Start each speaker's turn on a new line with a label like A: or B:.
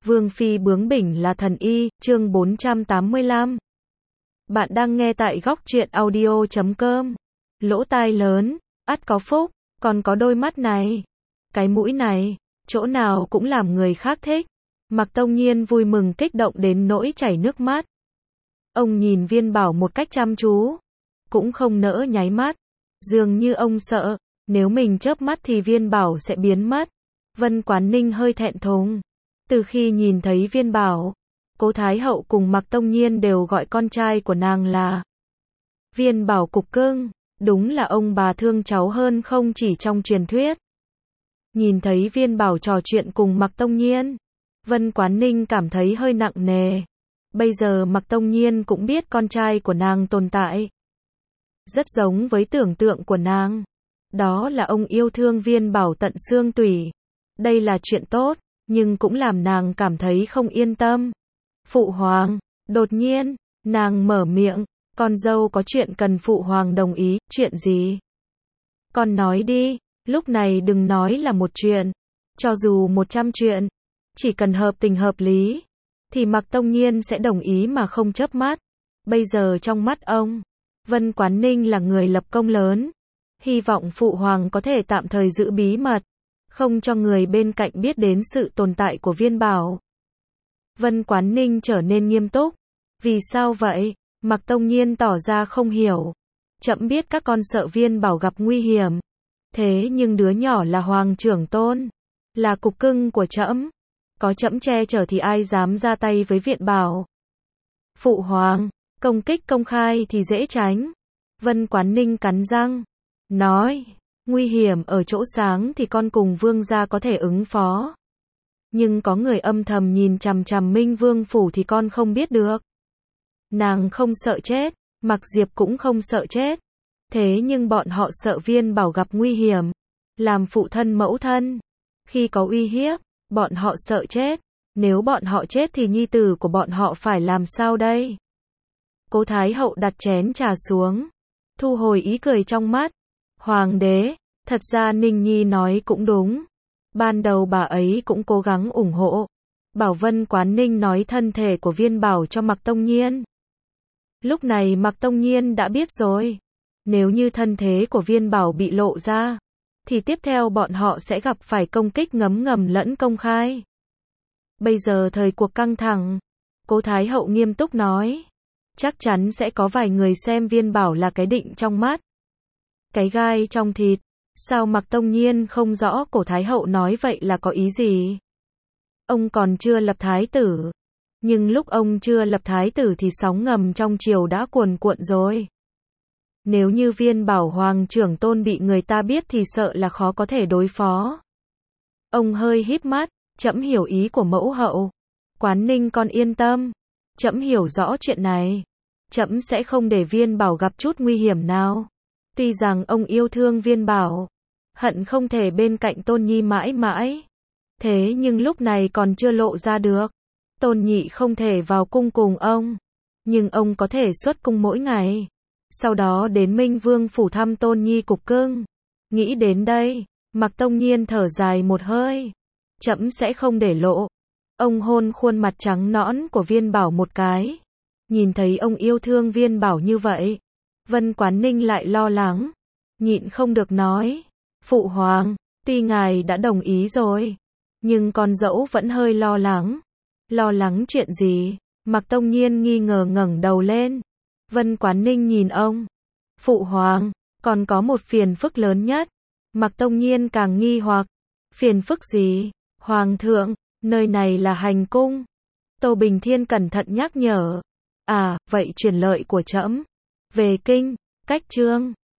A: Vương phi bướng bỉnh là thần y, chương 485. Bạn đang nghe tại góc truyện audio.com. Lỗ tai lớn, ắt có phúc, còn có đôi mắt này, cái mũi này, chỗ nào cũng làm người khác thích. Mạc Tông Nhiên vui mừng kích động đến nỗi chảy nước mắt. Ông nhìn Viên Bảo một cách chăm chú, cũng không nỡ nháy mắt, dường như ông sợ, nếu mình chớp mắt thì Viên Bảo sẽ biến mất. Vân Quán Ninh hơi thẹn thùng. Từ khi nhìn thấy Viên Bảo, Cố Thái Hậu cùng Mạc Tông Nhiên đều gọi con trai của nàng là Viên Bảo cục cưng, đúng là ông bà thương cháu hơn không chỉ trong truyền thuyết. Nhìn thấy Viên Bảo trò chuyện cùng Mạc Tông Nhiên, Vân Quán Ninh cảm thấy hơi nặng nề. Bây giờ Mạc Tông Nhiên cũng biết con trai của nàng tồn tại. Rất giống với tưởng tượng của nàng. Đó là ông yêu thương Viên Bảo tận xương tủy. Đây là chuyện tốt, nhưng cũng làm nàng cảm thấy không yên tâm. Phụ hoàng, đột nhiên, nàng mở miệng, con dâu có chuyện cần phụ hoàng đồng ý, chuyện gì? Con nói đi, lúc này đừng nói là một chuyện, cho dù 100 chuyện, chỉ cần hợp tình hợp lý, thì Mạc Tông Nhiên sẽ đồng ý mà không chớp mắt. Bây giờ trong mắt ông, Vân Quán Ninh là người lập công lớn, hy vọng phụ hoàng có thể tạm thời giữ bí mật, không cho người bên cạnh biết đến sự tồn tại của Viên Bảo. Vân Quán Ninh trở nên nghiêm túc. Vì sao vậy? Mạc Tông Nhiên tỏ ra không hiểu. Trẫm biết các con sợ Viên Bảo gặp nguy hiểm. Thế nhưng đứa nhỏ là hoàng trưởng tôn, là cục cưng của trẫm. Có trẫm che chở thì ai dám ra tay với Viên Bảo. Phụ hoàng, công kích công khai thì dễ tránh. Vân Quán Ninh cắn răng, nói, nguy hiểm ở chỗ sáng thì con cùng vương gia có thể ứng phó. Nhưng có người âm thầm nhìn chằm chằm Minh Vương phủ thì con không biết được. Nàng không sợ chết, Mạc Diệp cũng không sợ chết. Thế nhưng bọn họ sợ Viên Bảo gặp nguy hiểm. Làm phụ thân mẫu thân, khi có uy hiếp, bọn họ sợ chết. Nếu bọn họ chết thì nhi tử của bọn họ phải làm sao đây? Cố Thái Hậu đặt chén trà xuống, thu hồi ý cười trong mắt. Hoàng đế, thật ra Ninh Nhi nói cũng đúng. Ban đầu bà ấy cũng cố gắng ủng hộ. Bảo Vân Quán Ninh nói thân thể của Viên Bảo cho Mạc Tông Nhiên. Lúc này Mạc Tông Nhiên đã biết rồi. Nếu như thân thế của Viên Bảo bị lộ ra, thì tiếp theo bọn họ sẽ gặp phải công kích ngấm ngầm lẫn công khai. Bây giờ thời cuộc căng thẳng, Cố Thái Hậu nghiêm túc nói. Chắc chắn sẽ có vài người xem Viên Bảo là cái định trong mắt, cái gai trong thịt. Sao Mạc Tông Nhiên không rõ Cố Thái Hậu nói vậy là có ý gì? Ông còn chưa lập thái tử. Nhưng lúc ông chưa lập thái tử thì sóng ngầm trong triều đã cuồn cuộn rồi. Nếu như Viên Bảo hoàng trưởng tôn bị người ta biết thì sợ là khó có thể đối phó. Ông hơi híp mắt, trẫm hiểu ý của mẫu hậu. Quán Ninh con yên tâm. Trẫm hiểu rõ chuyện này. Trẫm sẽ không để Viên Bảo gặp chút nguy hiểm nào. Tuy rằng ông yêu thương Viên Bảo, hận không thể bên cạnh Tôn Nhi mãi mãi. Thế nhưng lúc này còn chưa lộ ra được. Tôn Nhị không thể vào cung cùng ông, nhưng ông có thể xuất cung mỗi ngày. Sau đó đến Minh Vương phủ thăm Tôn Nhi cục cưng. Nghĩ đến đây, Mạc Tông Nhiên thở dài một hơi. Trẫm sẽ không để lộ. Ông hôn khuôn mặt trắng nõn của Viên Bảo một cái. Nhìn thấy ông yêu thương Viên Bảo như vậy, Vân Quán Ninh lại lo lắng, nhịn không được nói. Phụ hoàng, tuy ngài đã đồng ý rồi, nhưng con dẫu vẫn hơi lo lắng. Lo lắng chuyện gì? Mạc Tông Nhiên nghi ngờ ngẩng đầu lên. Vân Quán Ninh nhìn ông. Phụ hoàng, còn có một phiền phức lớn nhất. Mạc Tông Nhiên càng nghi hoặc. Phiền phức gì? Hoàng thượng, nơi này là hành cung. Tô Bình Thiên cẩn thận nhắc nhở. À, vậy truyền lợi của trẫm về kinh, cách chương.